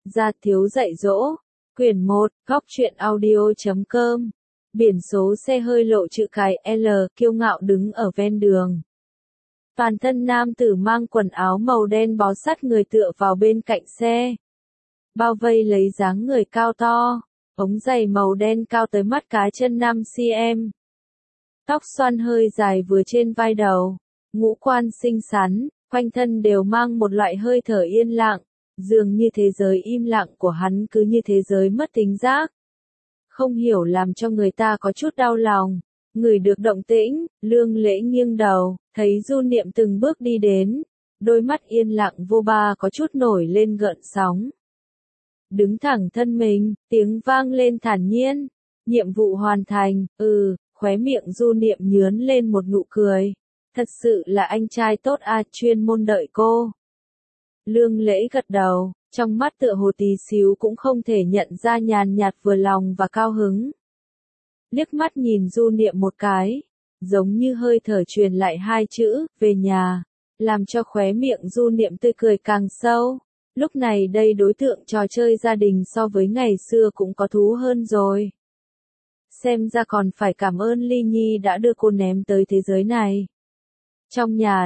Gia thiếu dạy dỗ. Quyển 1, góc truyện audio.com. Biển số xe hơi lộ chữ cái L, kiêu ngạo đứng ở ven đường. Toàn thân nam tử mang quần áo màu đen bó sát người tựa vào bên cạnh xe. Bao vây lấy dáng người cao to, ống giày màu đen cao tới mắt cá chân 5cm. Tóc xoăn hơi dài vừa trên vai đầu, ngũ quan xinh xắn, quanh thân đều mang một loại hơi thở yên lặng, dường như thế giới im lặng của hắn cứ như thế giới mất tính giác. Không hiểu làm cho người ta có chút đau lòng. Ngửi được động tĩnh, Lương Lễ nghiêng đầu, thấy Du Niệm từng bước đi đến, đôi mắt yên lặng vô ba có chút nổi lên gợn sóng. Đứng thẳng thân mình, tiếng vang lên thản nhiên, nhiệm vụ hoàn thành, khóe miệng Du Niệm nhướn lên một nụ cười. Thật sự là anh trai tốt a, chuyên môn đợi cô. Lương Lễ gật đầu, trong mắt tựa hồ tí xíu cũng không thể nhận ra nhàn nhạt vừa lòng và cao hứng. Liếc mắt nhìn Du Niệm một cái, giống như hơi thở truyền lại hai chữ, về nhà, làm cho khóe miệng Du Niệm tươi cười càng sâu. Lúc này đây đối tượng trò chơi gia đình so với ngày xưa cũng có thú hơn rồi. Xem ra còn phải cảm ơn Ly Nhi đã đưa cô ném tới thế giới này. Trong nhà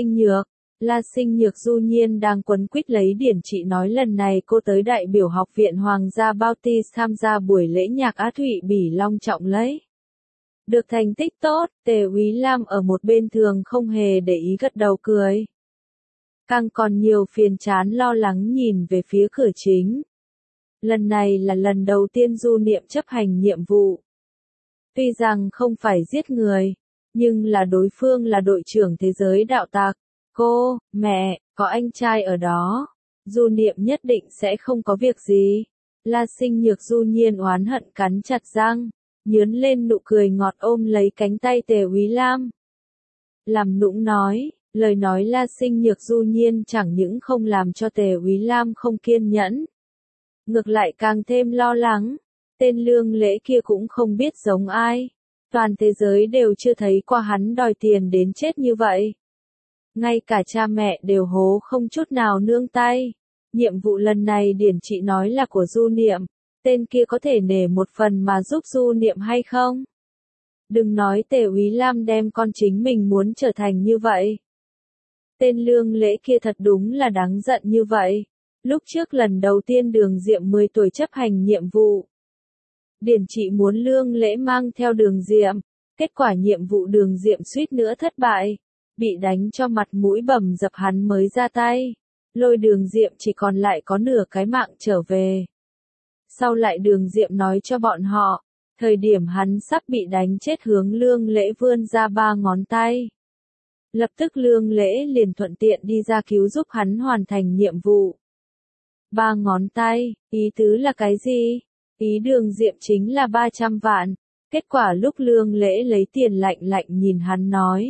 La Sinh Nhược Du Nhiên đang quấn quýt lấy điển trị nói lần này cô tới đại biểu học viện Hoàng gia Baptist tham gia buổi lễ nhạc Á Thụy Bỉ long trọng lấy. Được thành tích tốt, Tề Úy Lam ở một bên thường không hề để ý gật đầu cười. Càng còn nhiều phiền chán lo lắng nhìn về phía cửa chính. Lần này là lần đầu tiên Du Niệm chấp hành nhiệm vụ. Tuy rằng không phải giết người, nhưng là đối phương là đội trưởng thế giới đạo tặc. Cô, mẹ, có anh trai ở đó. Du Niệm nhất định sẽ không có việc gì. La Sinh Nhược Du Nhiên oán hận cắn chặt răng, nhướn lên nụ cười ngọt ôm lấy cánh tay Tề Úy Lam. Làm nũng nói, lời nói La Sinh Nhược Du Nhiên chẳng những không làm cho Tề Úy Lam không kiên nhẫn. Ngược lại càng thêm lo lắng, tên Lương Lễ kia cũng không biết giống ai. Toàn thế giới đều chưa thấy qua hắn đòi tiền đến chết như vậy. Ngay cả cha mẹ đều hố không chút nào nương tay. Nhiệm vụ lần này điển trị nói là của Du Niệm, tên kia có thể nể một phần mà giúp Du Niệm hay không? Đừng nói Tề Úy Lam đem con chính mình muốn trở thành như vậy. Tên Lương Lễ kia thật đúng là đáng giận như vậy. Lúc trước lần đầu tiên Đường Diệm 10 tuổi chấp hành nhiệm vụ, điển trị muốn Lương Lễ mang theo Đường Diệm, kết quả nhiệm vụ Đường Diệm suýt nữa thất bại. Bị đánh cho mặt mũi bầm dập hắn mới ra tay. Lôi Đường Diệm chỉ còn lại có nửa cái mạng trở về. Sau lại Đường Diệm nói cho bọn họ, thời điểm hắn sắp bị đánh chết hướng Lương Lễ vươn ra 3 ngón tay. Lập tức Lương Lễ liền thuận tiện đi ra cứu giúp hắn hoàn thành nhiệm vụ. 3 ngón tay, ý tứ là cái gì? Ý Đường Diệm chính là 300 vạn. Kết quả lúc Lương Lễ lấy tiền lạnh lạnh nhìn hắn nói.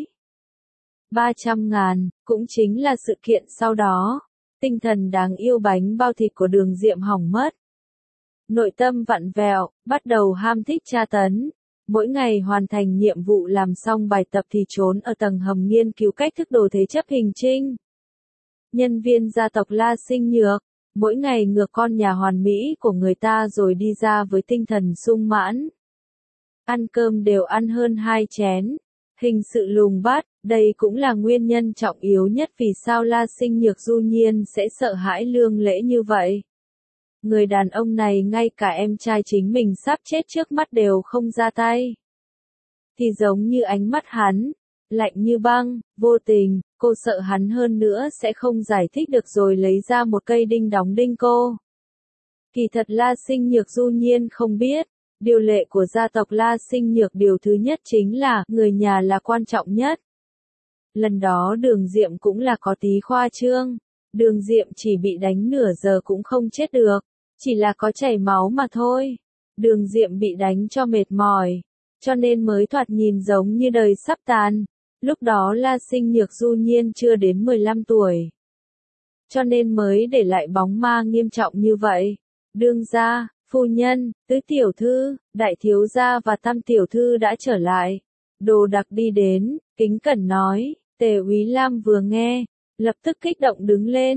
300.000, cũng chính là sự kiện sau đó. Tinh thần đáng yêu bánh bao thịt của Đường Diệm hỏng mất. Nội tâm vặn vẹo, bắt đầu ham thích tra tấn. Mỗi ngày hoàn thành nhiệm vụ làm xong bài tập thì trốn ở tầng hầm nghiên cứu cách thức đồ thế chấp hình trinh. Nhân viên gia tộc La Sinh Nhược, mỗi ngày ngược con nhà hoàn mỹ của người ta rồi đi ra với tinh thần sung mãn. Ăn cơm đều ăn hơn 2 chén. Hình sự lùng bắt, đây cũng là nguyên nhân trọng yếu nhất vì sao La Sinh Nhược Du Nhiên sẽ sợ hãi Lương Lễ như vậy. Người đàn ông này ngay cả em trai chính mình sắp chết trước mắt đều không ra tay. Thì giống như ánh mắt hắn, lạnh như băng, vô tình, cô sợ hắn hơn nữa sẽ không giải thích được rồi lấy ra một cây đinh đóng đinh cô. Kỳ thật La Sinh Nhược Du Nhiên không biết. Điều lệ của gia tộc La Sinh Nhược điều thứ nhất chính là, người nhà là quan trọng nhất. Lần đó Đường Diệm cũng là có tí khoa trương. Đường Diệm chỉ bị đánh nửa giờ cũng không chết được. Chỉ là có chảy máu mà thôi. Đường Diệm bị đánh cho mệt mỏi. Cho nên mới thoạt nhìn giống như đời sắp tàn. Lúc đó La Sinh Nhược Du Nhiên chưa đến 15 tuổi. Cho nên mới để lại bóng ma nghiêm trọng như vậy. Đương gia, phu nhân, tứ tiểu thư, đại thiếu gia và tam tiểu thư đã trở lại. Đồ Đạc đi đến, kính cẩn nói. Tề Úy Lam vừa nghe, lập tức kích động đứng lên.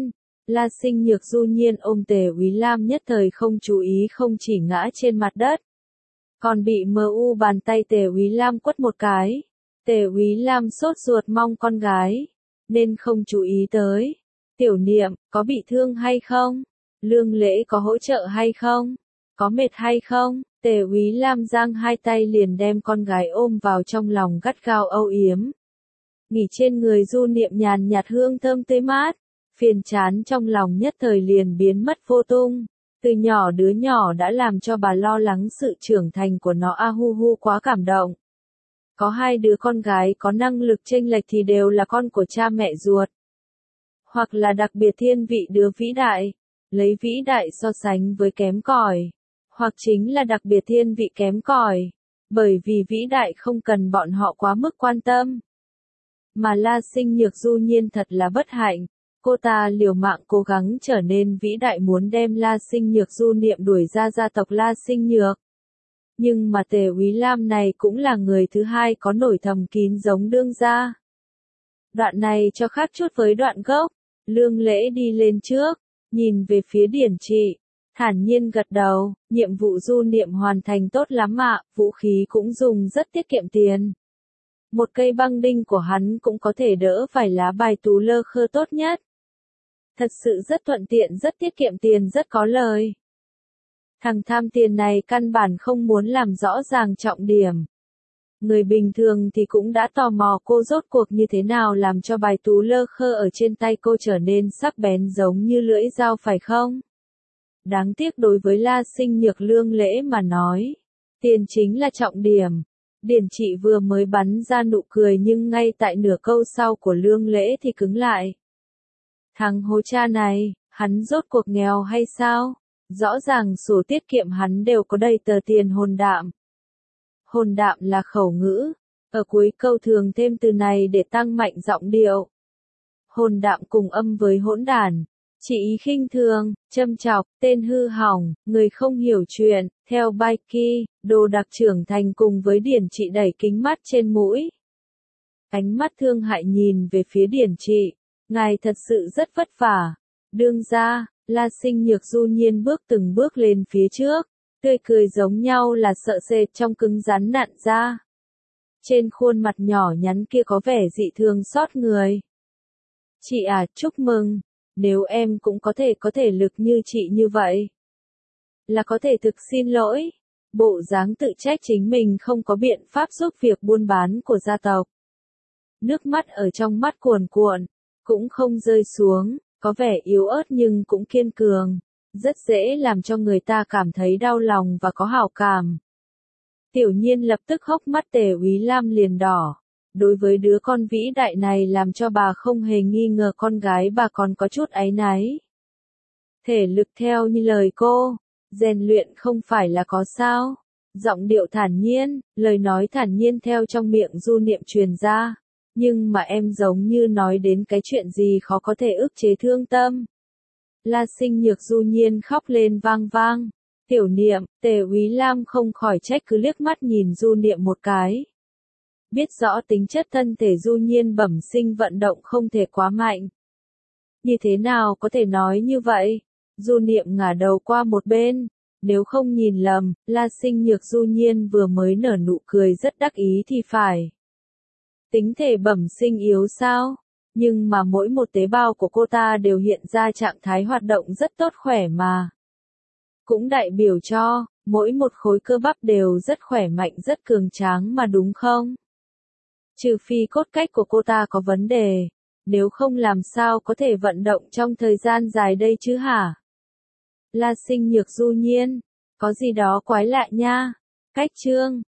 La Sinh Nhược du nhiên ôm Tề Úy Lam nhất thời không chú ý không chỉ ngã trên mặt đất, còn bị MU bàn tay Tề Úy Lam quất một cái. Tề Úy Lam sốt ruột mong con gái, nên không chú ý tới. Tiểu Niệm, có bị thương hay không? Lương Lễ có hỗ trợ hay không? Có mệt hay không? Tề Úy Lam giang hai tay liền đem con gái ôm vào trong lòng gắt gao âu yếm. Nghỉ trên người Du Niệm nhàn nhạt hương thơm tươi mát, phiền chán trong lòng nhất thời liền biến mất vô tung. Từ nhỏ đứa nhỏ đã làm cho bà lo lắng sự trưởng thành của nó hu hu quá cảm động. Có hai đứa con gái có năng lực chênh lệch thì đều là con của cha mẹ ruột. Hoặc là đặc biệt thiên vị đứa vĩ đại, lấy vĩ đại so sánh với kém cỏi. Hoặc chính là đặc biệt thiên vị kém cỏi, bởi vì vĩ đại không cần bọn họ quá mức quan tâm. Mà La Sinh Nhược du nhiên thật là bất hạnh, cô ta liều mạng cố gắng trở nên vĩ đại muốn đem La Sinh Nhược du niệm đuổi ra gia tộc La Sinh Nhược. Nhưng mà Tề Úy Lam này cũng là người thứ hai có nổi thầm kín giống đương gia. Đoạn này cho khác chút với đoạn gốc, Lương Lễ đi lên trước, nhìn về phía Điển Trị, thản nhiên gật đầu, nhiệm vụ du niệm hoàn thành tốt lắm ạ, vũ khí cũng dùng rất tiết kiệm tiền. Một cây băng đinh của hắn cũng có thể đỡ phải lá bài tú lơ khơ tốt nhất. Thật sự rất thuận tiện rất tiết kiệm tiền rất có lời. Thằng tham tiền này căn bản không muốn làm rõ ràng trọng điểm. Người bình thường thì cũng đã tò mò cô rốt cuộc như thế nào làm cho bài tú lơ khơ ở trên tay cô trở nên sắc bén giống như lưỡi dao phải không? Đáng tiếc đối với La Sinh Nhược Lương Lễ mà nói, tiền chính là trọng điểm. Điển Trị vừa mới bắn ra nụ cười nhưng ngay tại nửa câu sau của Lương Lễ thì cứng lại. Thằng hố cha này, hắn rốt cuộc nghèo hay sao? Rõ ràng sổ tiết kiệm hắn đều có đầy tờ tiền hồn đạm. Hồn đạm là khẩu ngữ, ở cuối câu thường thêm từ này để tăng mạnh giọng điệu. Hồn đạm cùng âm với hỗn đản, chỉ ý khinh thường, châm chọc, tên hư hỏng, người không hiểu chuyện, theo Baiki, đồ đặc trưởng thành cùng với Điển Trị đẩy kính mắt trên mũi. Ánh mắt thương hại nhìn về phía Điển Trị, ngài thật sự rất vất vả. Đương gia, La Sinh Nhược du nhiên bước từng bước lên phía trước, tươi cười giống nhau là sợ sệt trong cứng rắn nặn ra. Trên khuôn mặt nhỏ nhắn kia có vẻ dị thường xót người. Chị à, chúc mừng, nếu em cũng có thể lực như chị như vậy. Là có thể thực xin lỗi, bộ dáng tự trách chính mình không có biện pháp giúp việc buôn bán của gia tộc. Nước mắt ở trong mắt cuồn cuộn, cũng không rơi xuống, có vẻ yếu ớt nhưng cũng kiên cường, rất dễ làm cho người ta cảm thấy đau lòng và có hảo cảm. Tiểu Nhiên lập tức hốc mắt Tề Úy Lam liền đỏ. Đối với đứa con vĩ đại này làm cho bà không hề nghi ngờ con gái bà còn có chút áy náy. Thể lực theo như lời cô, rèn luyện không phải là có sao. Giọng điệu thản nhiên, lời nói thản nhiên theo trong miệng du niệm truyền ra. Nhưng mà em giống như nói đến cái chuyện gì khó có thể ức chế thương tâm. La Sinh Nhược du nhiên khóc lên vang vang. Tiểu Niệm, Tề Úy Lam không khỏi trách cứ liếc mắt nhìn du niệm một cái. Biết rõ tính chất thân thể du nhiên bẩm sinh vận động không thể quá mạnh. Như thế nào có thể nói như vậy? Du niệm ngả đầu qua một bên. Nếu không nhìn lầm, La Sinh Nhược du nhiên vừa mới nở nụ cười rất đắc ý thì phải. Tính thể bẩm sinh yếu sao? Nhưng mà mỗi một tế bào của cô ta đều hiện ra trạng thái hoạt động rất tốt khỏe mà. Cũng đại biểu cho, mỗi một khối cơ bắp đều rất khỏe mạnh rất cường tráng mà đúng không? Trừ phi cốt cách của cô ta có vấn đề, nếu không làm sao có thể vận động trong thời gian dài đây chứ hả? La Sinh Nhược du nhiên, có gì đó quái lạ nha. Cách chương